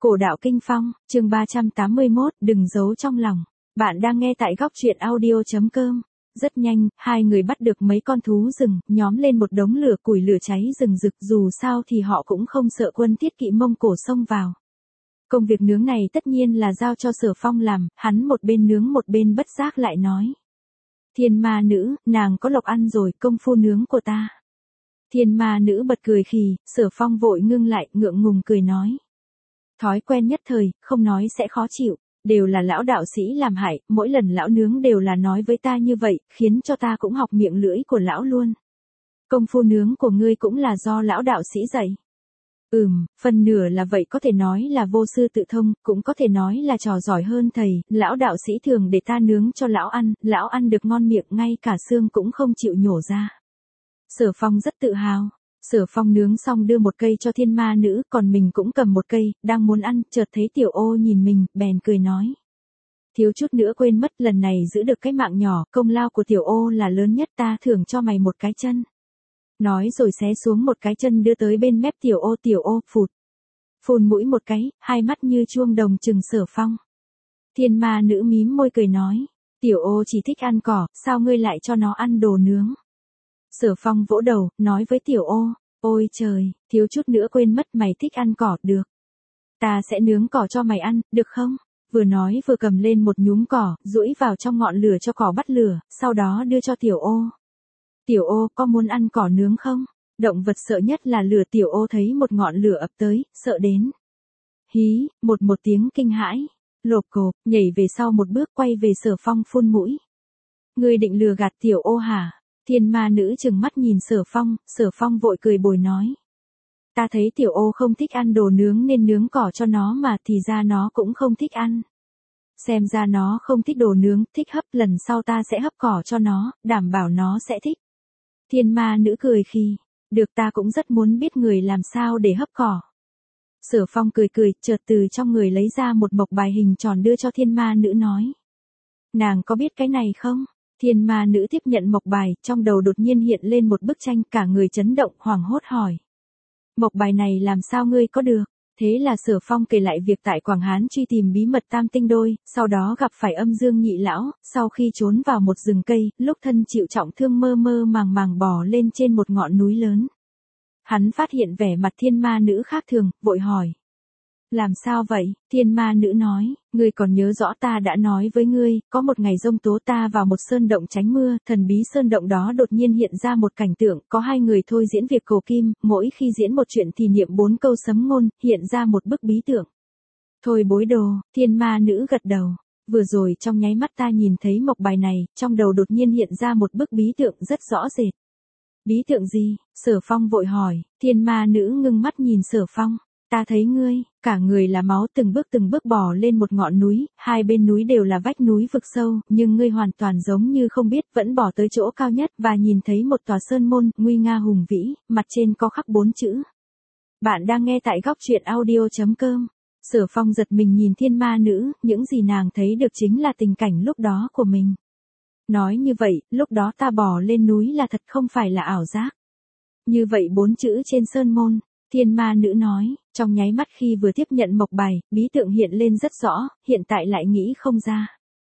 Cổ đạo kinh phong, chương 381, đừng giấu trong lòng. Bạn đang nghe tại góc truyện audio.com. Rất nhanh, hai người bắt được mấy con thú rừng, nhóm lên một đống lửa củi lửa cháy rừng rực, dù sao thì họ cũng không sợ quân Tiết Kỵ Mông Cổ xông vào. Công việc nướng này tất nhiên là giao cho Sở Phong làm, hắn một bên nướng một bên bất giác lại nói. Thiên ma nữ, nàng có lộc ăn rồi, công phu nướng của ta. Thiên ma nữ bật cười khì, Sở Phong vội ngưng lại, ngượng ngùng cười nói. Thói quen nhất thời, không nói sẽ khó chịu, đều là lão đạo sĩ làm hại, mỗi lần lão nướng đều là nói với ta như vậy, khiến cho ta cũng học miệng lưỡi của lão luôn. Công phu nướng của ngươi cũng là do lão đạo sĩ dạy. Phần nửa là vậy, có thể nói là vô sư tự thông, cũng có thể nói là trò giỏi hơn thầy, lão đạo sĩ thường để ta nướng cho lão ăn được ngon miệng, ngay cả xương cũng không chịu nhổ ra. Sở Phong rất tự hào. Sở Phong nướng xong đưa một cây cho thiên ma nữ, còn mình cũng cầm một cây, đang muốn ăn, chợt thấy Tiểu Ô nhìn mình, bèn cười nói. Thiếu chút nữa quên mất, lần này giữ được cái mạng nhỏ, công lao của Tiểu Ô là lớn nhất, ta thưởng cho mày một cái chân. Nói rồi xé xuống một cái chân đưa tới bên mép Tiểu Ô phụt. Phun mũi một cái, hai mắt như chuông đồng trừng Sở Phong. Thiên ma nữ mím môi cười nói. Tiểu Ô chỉ thích ăn cỏ, sao ngươi lại cho nó ăn đồ nướng? Sở Phong vỗ đầu, nói với Tiểu Ô, ôi trời, thiếu chút nữa quên mất, mày thích ăn cỏ, được. Ta sẽ nướng cỏ cho mày ăn, được không? Vừa nói vừa cầm lên một nhúm cỏ, duỗi vào trong ngọn lửa cho cỏ bắt lửa, sau đó đưa cho Tiểu Ô. Tiểu Ô, có muốn ăn cỏ nướng không? Động vật sợ nhất là lửa. Tiểu Ô thấy một ngọn lửa ập tới, sợ đến. Hí, một tiếng kinh hãi, lộp cộp, nhảy về sau một bước, quay về Sở Phong phun mũi. Ngươi định lừa gạt Tiểu Ô hả? Thiên ma nữ trừng mắt nhìn Sở Phong vội cười bồi nói. Ta thấy Tiểu Ô không thích ăn đồ nướng nên nướng cỏ cho nó mà, thì ra nó cũng không thích ăn. Xem ra nó không thích đồ nướng, thích hấp, lần sau ta sẽ hấp cỏ cho nó, đảm bảo nó sẽ thích. Thiên ma nữ cười khi, được, ta cũng rất muốn biết người làm sao để hấp cỏ. Sở Phong cười, chợt từ trong người lấy ra một mộc bài hình tròn đưa cho thiên ma nữ nói. Nàng có biết cái này không? Thiên ma nữ tiếp nhận mộc bài, trong đầu đột nhiên hiện lên một bức tranh, cả người chấn động, hoảng hốt hỏi. Mộc bài này làm sao ngươi có được? Thế là Sở Phong kể lại việc tại Quảng Hán truy tìm bí mật tam tinh đôi, sau đó gặp phải Âm Dương Nhị Lão, sau khi trốn vào một rừng cây, lúc thân chịu trọng thương mơ màng bò lên trên một ngọn núi lớn. Hắn phát hiện vẻ mặt thiên ma nữ khác thường, vội hỏi. Làm sao vậy? Thiên ma nữ nói, ngươi còn nhớ rõ ta đã nói với ngươi, có một ngày giông tố ta vào một sơn động tránh mưa, thần bí sơn động đó đột nhiên hiện ra một cảnh tượng, có hai người thôi diễn việc cầu kim, mỗi khi diễn một chuyện thì niệm 4 câu sấm ngôn, hiện ra một bức bí tượng. Thôi bối đồ, thiên ma nữ gật đầu. Vừa rồi trong nháy mắt ta nhìn thấy mộc bài này, trong đầu đột nhiên hiện ra một bức bí tượng rất rõ rệt. Bí tượng gì? Sở Phong vội hỏi. Thiên ma nữ ngưng mắt nhìn Sở Phong. Ta thấy ngươi, cả người là máu, từng bước bò lên một ngọn núi, hai bên núi đều là vách núi vực sâu, nhưng ngươi hoàn toàn giống như không biết, vẫn bò tới chỗ cao nhất và nhìn thấy một tòa sơn môn, nguy nga hùng vĩ, mặt trên có khắc 4 chữ. Bạn đang nghe tại góc truyện audio.com. Sở Phong giật mình nhìn thiên ma nữ, những gì nàng thấy được chính là tình cảnh lúc đó của mình. Nói như vậy, lúc đó ta bò lên núi là thật, không phải là ảo giác. Như vậy 4 chữ trên sơn môn. Thiên ma nữ nói, trong nháy mắt khi vừa tiếp nhận mộc bài, bí tượng hiện lên rất rõ, hiện tại lại nghĩ không ra.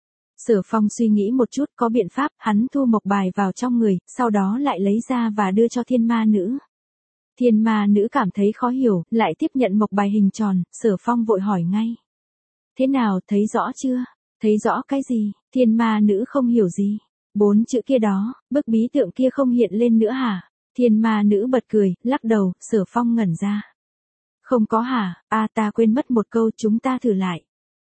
Sở Phong suy nghĩ một chút, có biện pháp, hắn thu mộc bài vào trong người, sau đó lại lấy ra và đưa cho thiên ma nữ. Thiên ma nữ cảm thấy khó hiểu, lại tiếp nhận mộc bài hình tròn, Sở Phong vội hỏi ngay. Thế nào, thấy rõ chưa? Thấy rõ cái gì? Thiên ma nữ không hiểu gì. 4 chữ kia đó, bức bí tượng kia không hiện lên nữa hả? Thiên ma nữ bật cười, lắc đầu. Sở Phong ngẩn ra. Không có hả? Ta quên mất một câu, chúng ta thử lại.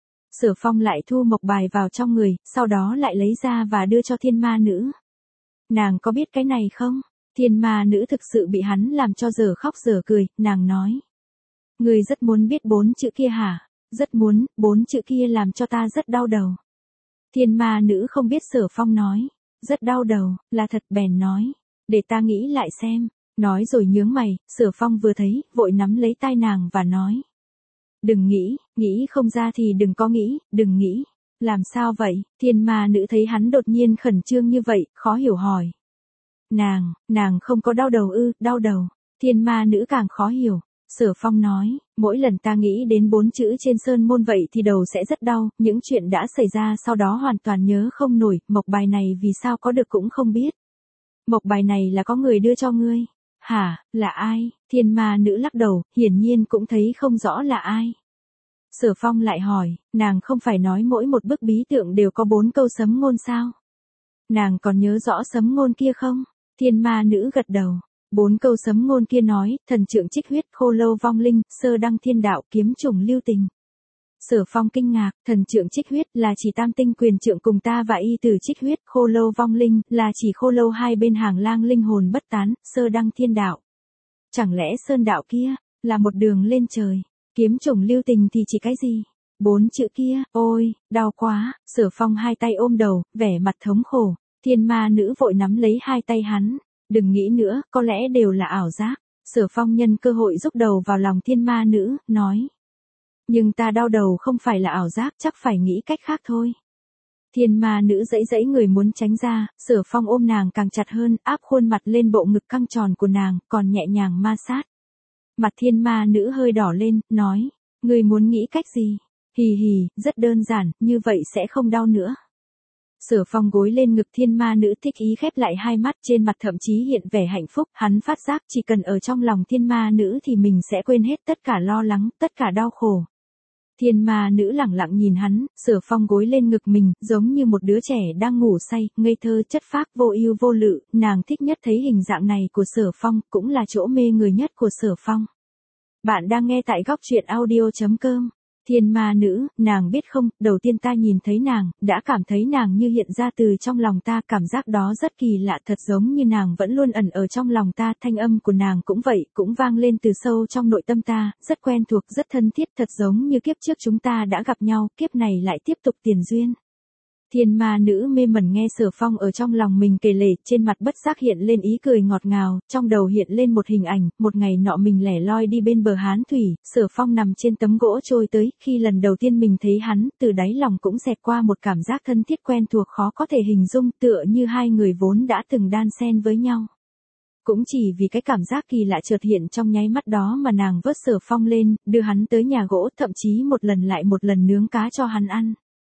Sở Phong lại thu mộc bài vào trong người, sau đó lại lấy ra và đưa cho thiên ma nữ. Nàng có biết cái này không? Thiên ma nữ thực sự bị hắn làm cho giờ khóc giờ cười, nàng nói. Ngươi rất muốn biết 4 chữ kia hả? Rất muốn, 4 chữ kia làm cho ta rất đau đầu. Thiên ma nữ không biết Sở Phong nói. Rất đau đầu, là thật, bèn nói. Để ta nghĩ lại xem. Nói rồi nhướng mày, Sở Phong vừa thấy, vội nắm lấy tai nàng và nói. Đừng nghĩ không ra thì đừng có nghĩ, đừng nghĩ. Làm sao vậy? Thiên ma nữ thấy hắn đột nhiên khẩn trương như vậy, khó hiểu hỏi. Nàng không có đau đầu ư? Đau đầu. Thiên ma nữ càng khó hiểu. Sở Phong nói, Mỗi lần ta nghĩ đến 4 chữ trên sơn môn vậy thì đầu sẽ rất đau, những chuyện đã xảy ra sau đó hoàn toàn nhớ không nổi, mộc bài này vì sao có được cũng không biết. Mộc bài này là có người đưa cho ngươi. Hả, là ai? Thiên ma nữ lắc đầu, hiển nhiên cũng thấy không rõ là ai. Sở Phong lại hỏi, nàng không phải nói mỗi một bức bí tượng đều có 4 câu sấm ngôn sao? Nàng còn nhớ rõ sấm ngôn kia không? Thiên ma nữ gật đầu. 4 câu sấm ngôn kia nói, thần trượng trích huyết, khô lâu vong linh, sơ đăng thiên đạo, kiếm trùng lưu tình. Sở Phong kinh ngạc, thần trượng trích huyết là chỉ tam tinh quyền trượng cùng ta và y tử trích huyết, khô lâu vong linh là chỉ khô lâu hai bên hàng lang linh hồn bất tán, sơ đăng thiên đạo. Chẳng lẽ sơn đạo kia là một đường lên trời, kiếm trùng lưu tình thì chỉ cái gì? 4 chữ kia, ôi, đau quá. Sở Phong hai tay ôm đầu, vẻ mặt thống khổ. Thiên ma nữ vội nắm lấy hai tay hắn. Đừng nghĩ nữa, có lẽ đều là ảo giác. Sở Phong nhân cơ hội rúc đầu vào lòng thiên ma nữ, nói. Nhưng ta đau đầu không phải là ảo giác, chắc phải nghĩ cách khác thôi. Thiên ma nữ giãy giãy người muốn tránh ra, Sở Phong ôm nàng càng chặt hơn, áp khuôn mặt lên bộ ngực căng tròn của nàng, còn nhẹ nhàng ma sát. Mặt thiên ma nữ hơi đỏ lên, nói. Ngươi muốn nghĩ cách gì? Hì hì, rất đơn giản, như vậy sẽ không đau nữa. Sở Phong gối lên ngực thiên ma nữ thích ý khép lại hai mắt, trên mặt thậm chí hiện vẻ hạnh phúc, hắn phát giác chỉ cần ở trong lòng thiên ma nữ thì mình sẽ quên hết tất cả lo lắng, tất cả đau khổ. Thiên ma nữ lẳng lặng nhìn hắn, Sở Phong gối lên ngực mình, giống như một đứa trẻ đang ngủ say, ngây thơ chất phác vô ưu vô lự, nàng thích nhất thấy hình dạng này của Sở Phong, cũng là chỗ mê người nhất của Sở Phong. Bạn đang nghe tại góc truyện audio.com. Thiên ma nữ, nàng biết không, đầu tiên ta nhìn thấy nàng, đã cảm thấy nàng như hiện ra từ trong lòng ta, cảm giác đó rất kỳ lạ, thật giống như nàng vẫn luôn ẩn ở trong lòng ta, thanh âm của nàng cũng vậy, cũng vang lên từ sâu trong nội tâm ta, rất quen thuộc, rất thân thiết, thật giống như kiếp trước chúng ta đã gặp nhau, kiếp này lại tiếp tục tiền duyên. Thiên ma nữ mê mẩn nghe Sở Phong ở trong lòng mình kể lể, trên mặt bất giác hiện lên ý cười ngọt ngào, trong đầu hiện lên một hình ảnh, một ngày nọ mình lẻ loi đi bên bờ Hán Thủy, Sở Phong nằm trên tấm gỗ trôi tới, khi lần đầu tiên mình thấy hắn, từ đáy lòng cũng xẹt qua một cảm giác thân thiết quen thuộc khó có thể hình dung, tựa như hai người vốn đã từng đan xen với nhau. Cũng chỉ vì cái cảm giác kỳ lạ chợt hiện trong nháy mắt đó mà nàng vớt Sở Phong lên, đưa hắn tới nhà gỗ, thậm chí một lần lại một lần nướng cá cho hắn ăn.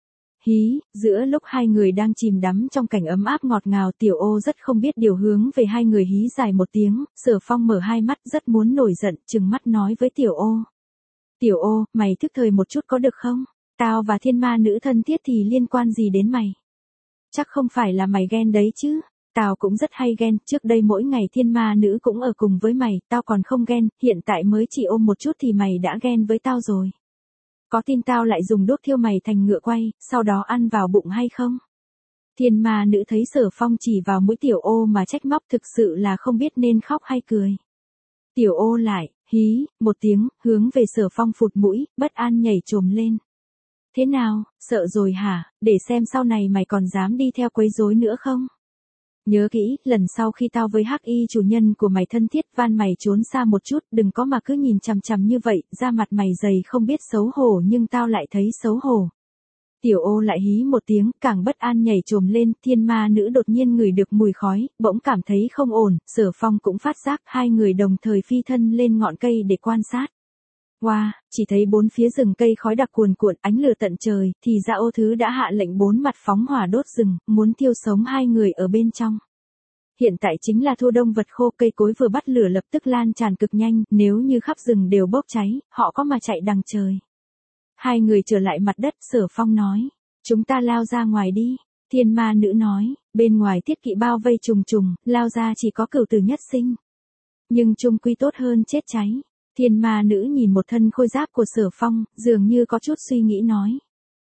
Hí, giữa lúc hai người đang chìm đắm trong cảnh ấm áp ngọt ngào, Tiểu Ô rất không biết điều hướng về hai người hí dài một tiếng, Sở Phong mở hai mắt rất muốn nổi giận, trừng mắt nói với Tiểu Ô. Tiểu Ô, mày thức thời một chút có được không? Tao và thiên ma nữ thân thiết thì liên quan gì đến mày? Chắc không phải là mày ghen đấy chứ? Tao cũng rất hay ghen, trước đây mỗi ngày thiên ma nữ cũng ở cùng với mày, tao còn không ghen, hiện tại mới chỉ ôm một chút thì mày đã ghen với tao rồi. Có tin tao lại dùng đốt thiêu mày thành ngựa quay, sau đó ăn vào bụng hay không? Thiên ma nữ thấy Sở Phong chỉ vào mũi Tiểu Ô mà trách móc, thực sự là không biết nên khóc hay cười. Tiểu Ô lại, hí, một tiếng, hướng về Sở Phong phụt mũi, bất an nhảy chồm lên. Thế nào, sợ rồi hả, để xem sau này mày còn dám đi theo quấy rối nữa không? Nhớ kỹ, lần sau khi tao với Hắc Y chủ nhân của mày thân thiết, van mày trốn xa một chút, đừng có mà cứ nhìn chằm chằm như vậy, da mặt mày dày không biết xấu hổ nhưng tao lại thấy xấu hổ. Tiểu Ô lại hí một tiếng, càng bất an nhảy chồm lên, thiên ma nữ đột nhiên ngửi được mùi khói, bỗng cảm thấy không ổn, Sở Phong cũng phát giác, hai người đồng thời phi thân lên ngọn cây để quan sát. Wow, chỉ thấy bốn phía rừng cây khói đặc cuồn cuộn, ánh lửa tận trời, thì ra Ô Thứ đã hạ lệnh bốn mặt phóng hỏa đốt rừng, muốn thiêu sống hai người ở bên trong. Hiện tại chính là thu đông vật khô, cây cối vừa bắt lửa lập tức lan tràn cực nhanh, nếu như khắp rừng đều bốc cháy, họ có mà chạy đằng trời. Hai người trở lại mặt đất, Sở Phong nói, chúng ta lao ra ngoài đi. Thiên ma nữ nói, bên ngoài thiết kỵ bao vây trùng trùng, lao ra chỉ có cửu tử nhất sinh. Nhưng chung quy tốt hơn chết cháy. Thiên ma nữ nhìn một thân khôi giáp của Sở Phong, dường như có chút suy nghĩ nói.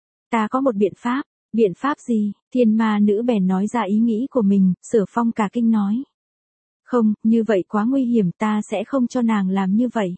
Ta có một biện pháp. Biện pháp gì? Thiên ma nữ bèn nói ra ý nghĩ của mình, Sở Phong cả kinh nói. Không, như vậy quá nguy hiểm, ta sẽ không cho nàng làm như vậy.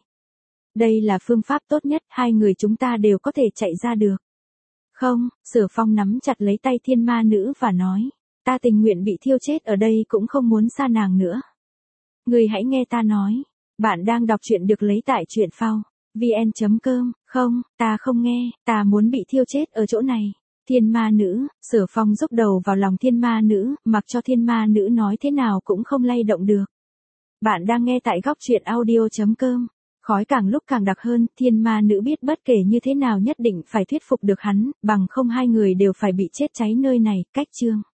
Đây là phương pháp tốt nhất, hai người chúng ta đều có thể chạy ra được. Không, Sở Phong nắm chặt lấy tay thiên ma nữ và nói. Ta tình nguyện bị thiêu chết ở đây cũng không muốn xa nàng nữa. Người hãy nghe ta nói. Bạn đang đọc truyện được lấy tại truyện phao vn.com, không, ta không nghe, ta muốn bị thiêu chết ở chỗ này. Thiên ma nữ, Sở Phong rúc đầu vào lòng thiên ma nữ, mặc cho thiên ma nữ nói thế nào cũng không lay động được. Bạn đang nghe tại góc truyện audio.com. Khói càng lúc càng đặc hơn, thiên ma nữ biết bất kể như thế nào nhất định phải thuyết phục được hắn, bằng không hai người đều phải bị chết cháy nơi này, cách chương.